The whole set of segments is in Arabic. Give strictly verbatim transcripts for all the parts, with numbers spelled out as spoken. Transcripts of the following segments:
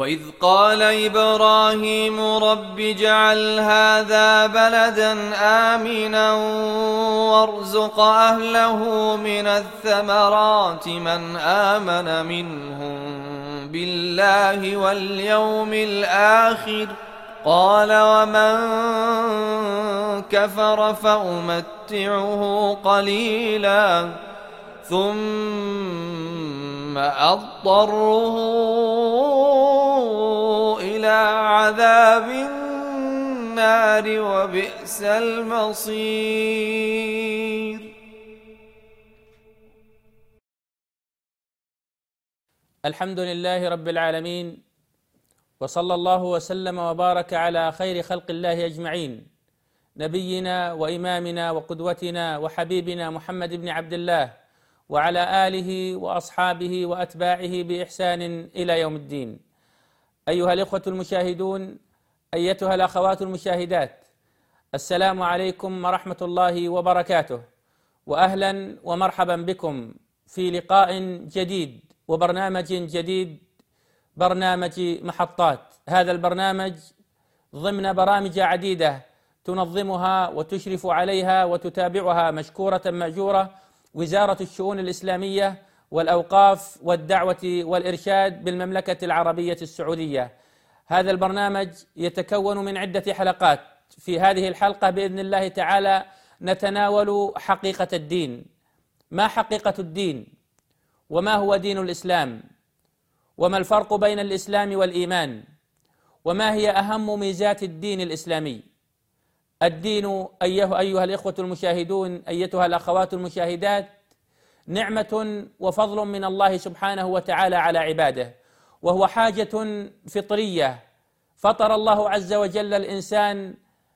وإذ قال إبراهيم رب اجعل هذا بلدا آمنا وارزق أهله من الثمرات من آمن منهم بالله واليوم الآخر قال ومن كفر فأمتعه قليلا ثم أضطره إلى عذاب النار وبئس المصير. الحمد لله رب العالمين، وصلى الله وسلم وبارك على خير خلق الله أجمعين، نبينا وإمامنا وقدوتنا وحبيبنا محمد بن عبد الله، وعلى آله وأصحابه وأتباعه بإحسان إلى يوم الدين. أيها الإخوة المشاهدون، أيتها الأخوات المشاهدات، السلام عليكم ورحمة الله وبركاته، وأهلا ومرحبا بكم في لقاء جديد وبرنامج جديد، برنامج محطات. هذا البرنامج ضمن برامج عديدة تنظمها وتشرف عليها وتتابعها مشكورة مأجورة وزارة الشؤون الإسلامية والأوقاف والدعوة والإرشاد بالمملكة العربية السعودية. هذا البرنامج يتكون من عدة حلقات. في هذه الحلقة بإذن الله تعالى نتناول حقيقة الدين. ما حقيقة الدين؟ وما هو دين الإسلام؟ وما الفرق بين الإسلام والإيمان؟ وما هي أهم ميزات الدين الإسلامي؟ الدين أيها, أيها الإخوة المشاهدون، أيتها الأخوات المشاهدات، نعمة وفضل من الله سبحانه وتعالى على عباده، وهو حاجة فطرية. فطر الله عز وجل الإنسان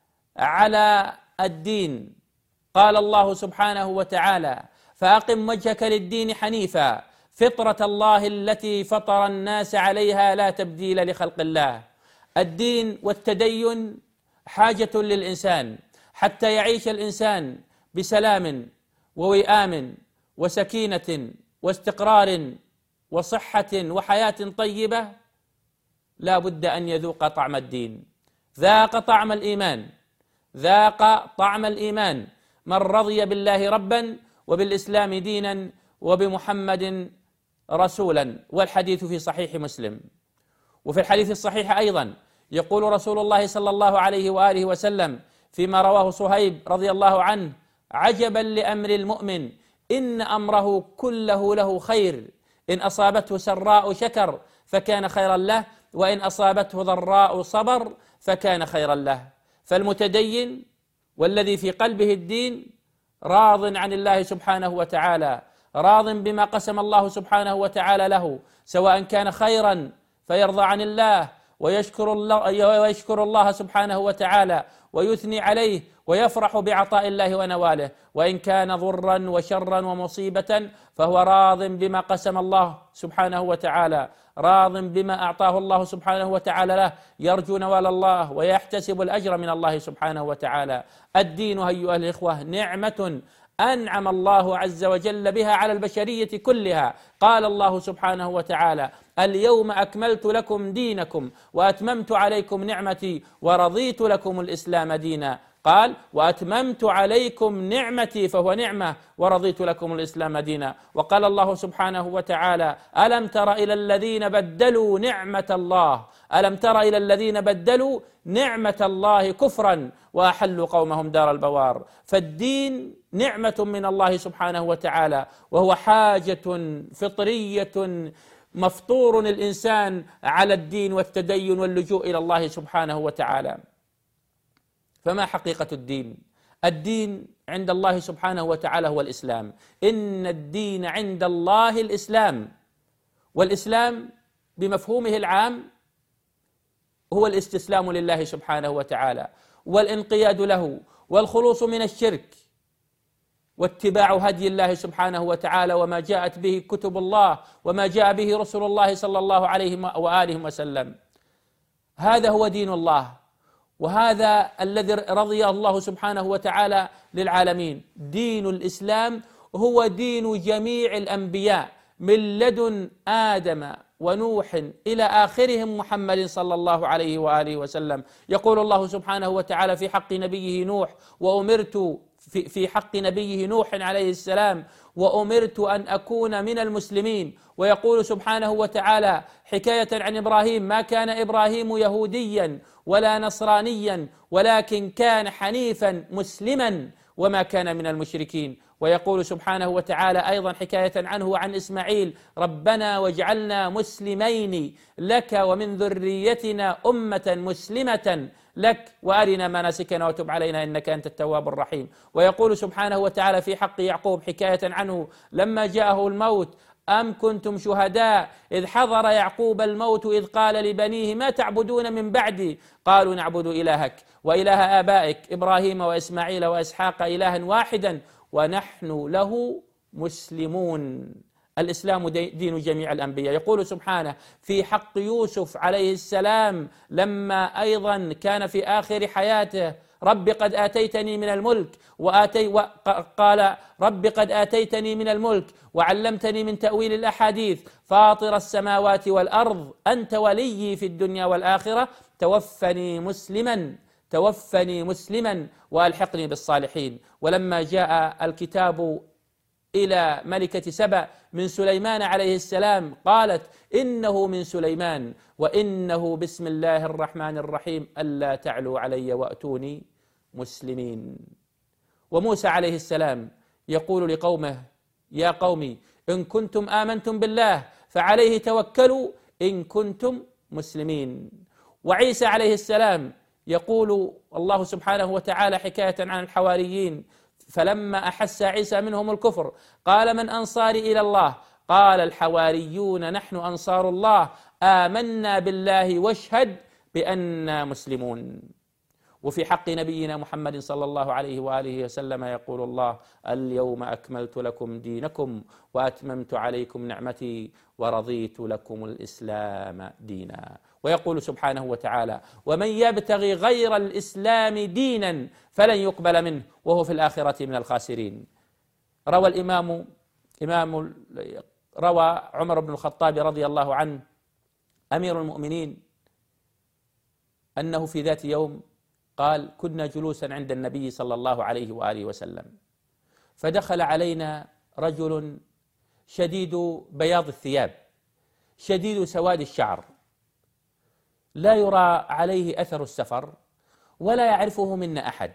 على الدين. قال الله سبحانه وتعالى: فأقم وجهك للدين حنيفا فطرة الله التي فطر الناس عليها لا تبديل لخلق الله. الدين والتدين حاجة للإنسان حتى يعيش الإنسان بسلام ووئام وسكينة واستقرار وصحة وحياة طيبة. لا بد أن يذوق طعم الدين. ذاق طعم الإيمان، ذاق طعم الإيمان من رضي بالله ربا وبالإسلام دينا وبمحمد رسولا. والحديث في صحيح مسلم. وفي الحديث الصحيح أيضا يقول رسول الله صلى الله عليه وآله وسلم فيما رواه صهيب رضي الله عنه: عجبا لأمر المؤمن إن أمره كله له خير، إن أصابته سراء شكر فكان خيرا له، وإن أصابته ضراء صبر فكان خيرا له. فالمتدين والذي في قلبه الدين راض عن الله سبحانه وتعالى، راض بما قسم الله سبحانه وتعالى له، سواء كان خيرا فيرضى عن الله ويشكر الله, ويشكر الله سبحانه وتعالى ويثني عليه ويفرح بعطاء الله ونواله، وإن كان ضرا وشرا ومصيبة فهو راض بما قسم الله سبحانه وتعالى، راض بما أعطاه الله سبحانه وتعالى له، يرجو نوال الله ويحتسب الأجر من الله سبحانه وتعالى. الدين أيها الإخوة نعمة أنعم الله عز وجل بها على البشرية كلها. قال الله سبحانه وتعالى: اليوم أكملت لكم دينكم وأتممت عليكم نعمتي ورضيت لكم الإسلام دينا. قال: وأتممت عليكم نعمتي فهو نعمة ورضيت لكم الإسلام دينا. وقال الله سبحانه وتعالى: ألم تر إلى الذين بدلوا نعمة الله ألم تر إلى الذين بدلوا نعمة الله كفرا وأحلوا قومهم دار البوار. فالدين نعمة من الله سبحانه وتعالى، وهو حاجة فطرية مفطور الإنسان على الدين والتدين واللجوء إلى الله سبحانه وتعالى. فما حقيقة الدين؟ الدين عند الله سبحانه وتعالى هو الإسلام. إن الدين عند الله الإسلام. والإسلام بمفهومه العام هو الاستسلام لله سبحانه وتعالى والانقياد له والخلوص من الشرك واتباع هدي الله سبحانه وتعالى وما جاءت به كتب الله وما جاء به رسول الله صلى الله عليه وآله وسلم. هذا هو دين الله، وهذا الذي رضي الله سبحانه وتعالى للعالمين. دين الإسلام هو دين جميع الأنبياء من لدن آدم ونوح إلى آخرهم محمد صلى الله عليه وآله وسلم. يقول الله سبحانه وتعالى في حق نبيه نوح: وأمرت في في حق نبيه نوح عليه السلام: وأمرت أن أكون من المسلمين. ويقول سبحانه وتعالى حكاية عن إبراهيم: ما كان إبراهيم يهوديا ولا نصرانيا ولكن كان حنيفا مسلما وما كان من المشركين. ويقول سبحانه وتعالى أيضا حكاية عنه وعن إسماعيل: ربنا واجعلنا مسلمين لك ومن ذريتنا أمة مسلمة لك وأرنا مناسكنا وتب علينا إنك أنت التواب الرحيم. ويقول سبحانه وتعالى في حق يعقوب حكاية عنه لما جاءه الموت: أم كنتم شهداء إذ حضر يعقوب الموت إذ قال لبنيه ما تعبدون من بعدي قالوا نعبد إلهك وإله آبائك إبراهيم وإسماعيل وإسحاق إلها واحدا ونحن له مسلمون. الإسلام دين جميع الأنبياء. يقول سبحانه في حق يوسف عليه السلام لما أيضا كان في آخر حياته: رب قد آتيتني من الملك وآتي وقال رب قد آتيتني من الملك وعلمتني من تأويل الأحاديث فاطر السماوات والأرض أنت وليي في الدنيا والآخرة توفني مسلما توفني مسلما وألحقني بالصالحين. ولما جاء الكتاب إلى ملكة سبأ من سليمان عليه السلام قالت: إنه من سليمان وإنه بسم الله الرحمن الرحيم ألا تعلوا علي وأتوني مسلمين. وموسى عليه السلام يقول لقومه: يا قوم إن كنتم آمنتم بالله فعليه توكلوا إن كنتم مسلمين. وعيسى عليه السلام يقول الله سبحانه وتعالى حكاية عن الحواريين: فلما أحس عيسى منهم الكفر قال من أنصاري إلى الله قال الحواريون نحن أنصار الله آمنا بالله واشهد بأننا مسلمون. وفي حق نبينا محمد صلى الله عليه وآله وسلم يقول الله: اليوم أكملت لكم دينكم وأتممت عليكم نعمتي ورضيت لكم الإسلام دينا. ويقول سبحانه وتعالى: ومن يبتغي غير الإسلام دينا فلن يقبل منه وهو في الآخرة من الخاسرين. روى الإمام إمام روى عمر بن الخطاب رضي الله عنه أمير المؤمنين أنه في ذات يوم قال: كنا جلوسا عند النبي صلى الله عليه وآله وسلم فدخل علينا رجل شديد بياض الثياب شديد سواد الشعر لا يرى عليه أثر السفر ولا يعرفه منا أحد،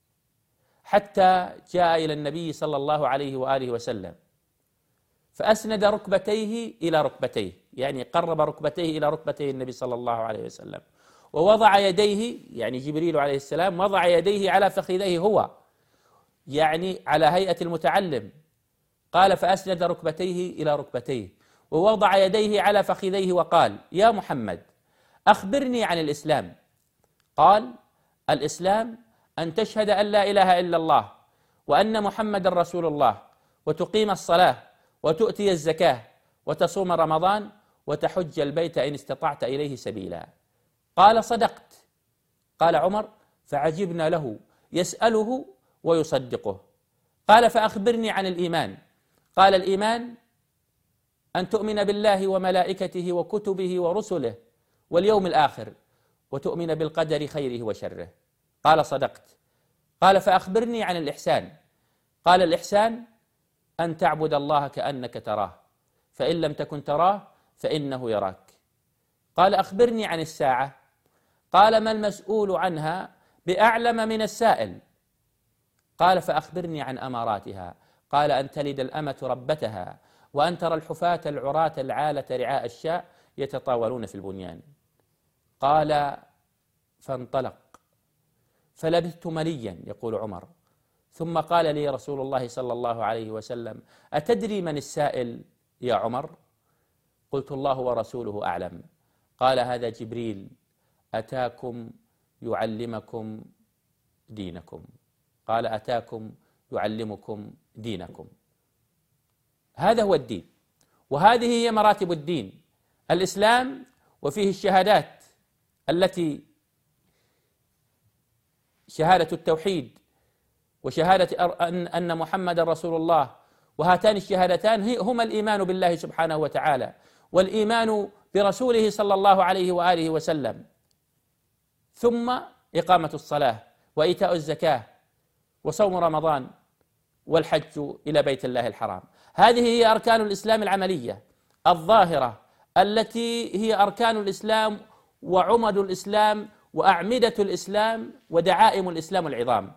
حتى جاء إلى النبي صلى الله عليه وآله وسلم فأسند ركبتيه إلى ركبتيه، يعني قرب ركبتيه إلى ركبتيه النبي صلى الله عليه وسلم، ووضع يديه، يعني جبريل عليه السلام وضع يديه على فخذيه هو، يعني على هيئة المتعلم. قال: فأسند ركبتيه إلى ركبتيه ووضع يديه على فخذيه وقال: يا محمد أخبرني عن الإسلام. قال: الإسلام أن تشهد أن لا إله إلا الله وأن محمد رسول الله وتقيم الصلاة وتؤتي الزكاة وتصوم رمضان وتحج البيت إن استطعت إليه سبيلا. قال: صدقت. قال عمر: فعجبنا له يسأله ويصدقه. قال: فأخبرني عن الإيمان. قال: الإيمان أن تؤمن بالله وملائكته وكتبه ورسله واليوم الآخر وتؤمن بالقدر خيره وشره. قال: صدقت. قال: فأخبرني عن الإحسان. قال: الإحسان أن تعبد الله كأنك تراه فإن لم تكن تراه فإنه يراك. قال: أخبرني عن الساعة. قال: ما المسؤول عنها بأعلم من السائل. قال: فأخبرني عن أماراتها. قال: أن تلد الأمة ربتها وأن ترى الحفاة العراة العالة رعاء الشاء يتطاولون في البنيان. قال: فانطلق فلبثت مليا، يقول عمر، ثم قال لي رسول الله صلى الله عليه وسلم: أتدري من السائل يا عمر؟ قلت: الله ورسوله أعلم. قال: هذا جبريل أتاكم يعلمكم دينكم. قال: أتاكم يعلمكم دينكم. هذا هو الدين، وهذه هي مراتب الدين. الإسلام وفيه الشهادات التي شهادة التوحيد وشهادة أن محمد رسول الله وهاتان الشهادتان هما الإيمان بالله سبحانه وتعالى والإيمان برسوله صلى الله عليه وآله وسلم، ثم إقامة الصلاة وإيتاء الزكاة وصوم رمضان والحج إلى بيت الله الحرام. هذه هي أركان الإسلام العملية الظاهرة التي هي أركان الإسلام وعمد الإسلام وأعمدة الإسلام ودعائم الإسلام العظام،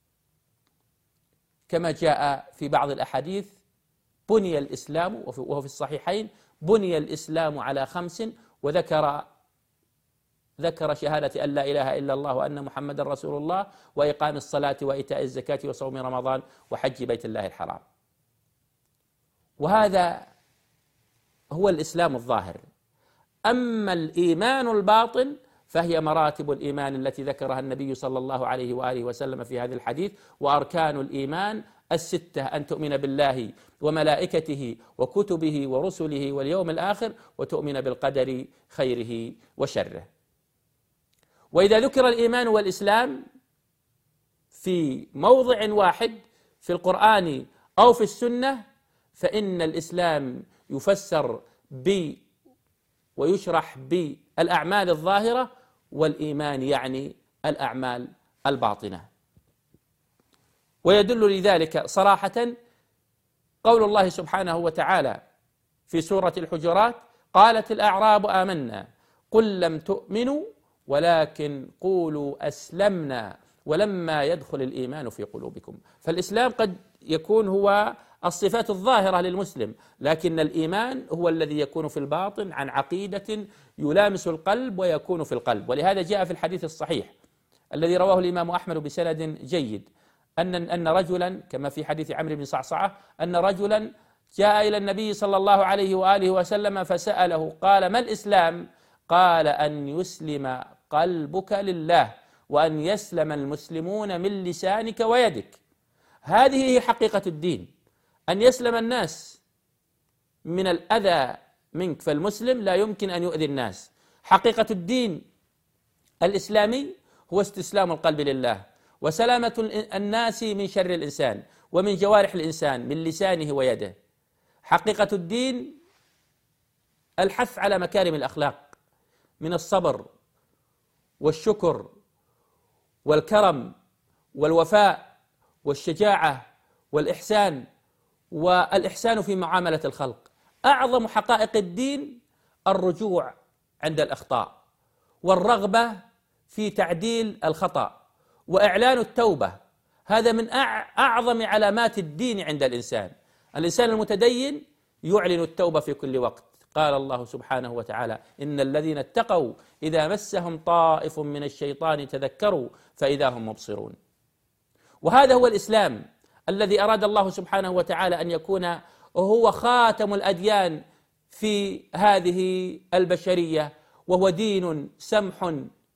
كما جاء في بعض الأحاديث: بني الإسلام، وهو في الصحيحين: بني الإسلام على خمس، وذكر ذكر شهادة أن لا إله إلا الله وأن محمد رسول الله وإقام الصلاة وإيتاء الزكاة وصوم رمضان وحج بيت الله الحرام. وهذا هو الإسلام الظاهر. أما الإيمان الباطن فهي مراتب الإيمان التي ذكرها النبي صلى الله عليه وآله وسلم في هذا الحديث. وأركان الإيمان الستة: أن تؤمن بالله وملائكته وكتبه ورسله واليوم الآخر، وتؤمن بالقدر خيره وشره. وإذا ذكر الإيمان والإسلام في موضع واحد في القرآن أو في السنة، فإن الإسلام يفسر ب ويشرح بالأعمال الظاهرة، والإيمان يعني الأعمال الباطنة. ويدل لذلك صراحة قول الله سبحانه وتعالى في سورة الحجرات: قالت الأعراب آمنا قل لم تؤمنوا ولكن قولوا أسلمنا ولما يدخل الإيمان في قلوبكم. فالإسلام قد يكون هو الصفات الظاهرة للمسلم، لكن الإيمان هو الذي يكون في الباطن عن عقيدة يلامس القلب ويكون في القلب. ولهذا جاء في الحديث الصحيح الذي رواه الإمام أحمد بسند جيد أن أن رجلا، كما في حديث عمرو بن صعصعة، أن رجلا جاء إلى النبي صلى الله عليه وآله وسلم فسأله قال: ما الإسلام؟ قال: أن يسلم قلبك لله وأن يسلم المسلمون من لسانك ويدك. هذه هي حقيقة الدين، أن يسلم الناس من الأذى منك، فالمسلم لا يمكن أن يؤذي الناس. حقيقة الدين الإسلامي هو استسلام القلب لله وسلامة الناس من شر الإنسان ومن جوارح الإنسان من لسانه ويده. حقيقة الدين الحث على مكارم الأخلاق من الصبر والشكر والكرم والوفاء والشجاعة والإحسان والإحسان في معاملة الخلق. أعظم حقائق الدين الرجوع عند الأخطاء والرغبة في تعديل الخطأ وإعلان التوبة. هذا من أعظم علامات الدين عند الإنسان. الإنسان المتدين يعلن التوبة في كل وقت. قال الله سبحانه وتعالى: إن الذين اتقوا إذا مسهم طائف من الشيطان تذكروا فإذا هم مبصرون. وهذا هو الإسلام الذي أراد الله سبحانه وتعالى أن يكون هو خاتم الأديان في هذه البشرية، وهو دين سمح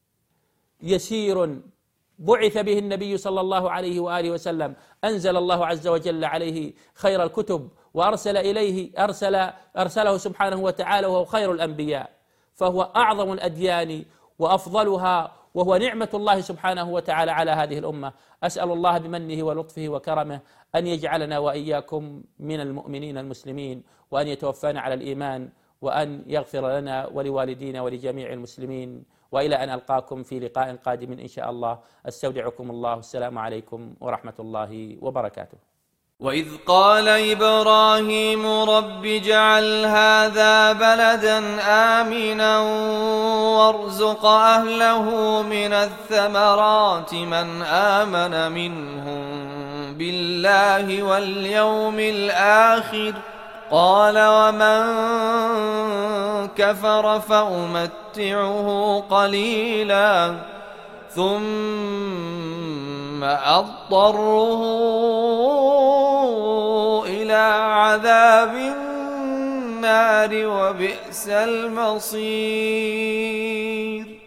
يسير بعث به النبي صلى الله عليه وآله وسلم، أنزل الله عز وجل عليه خير الكتب وأرسل إليه أرسل أرسله سبحانه وتعالى وهو خير الأنبياء، فهو أعظم الأديان وأفضلها، وهو نعمة الله سبحانه وتعالى على هذه الأمة. أسأل الله بمنه ولطفه وكرمه أن يجعلنا وإياكم من المؤمنين المسلمين، وأن يتوفانا على الإيمان، وأن يغفر لنا ولوالدينا ولجميع المسلمين. وإلى أن ألقاكم في لقاء قادم إن شاء الله، أستودعكم الله. السلام عليكم ورحمة الله وبركاته. وإذ قال إبراهيم رب اجعل هذا بلدا آمنا وارزق أهله من الثمرات من آمن منهم بالله واليوم الآخر قال ومن كفر فأمتعه قليلا ثم أضطره إلى عذاب النار وبئس المصير.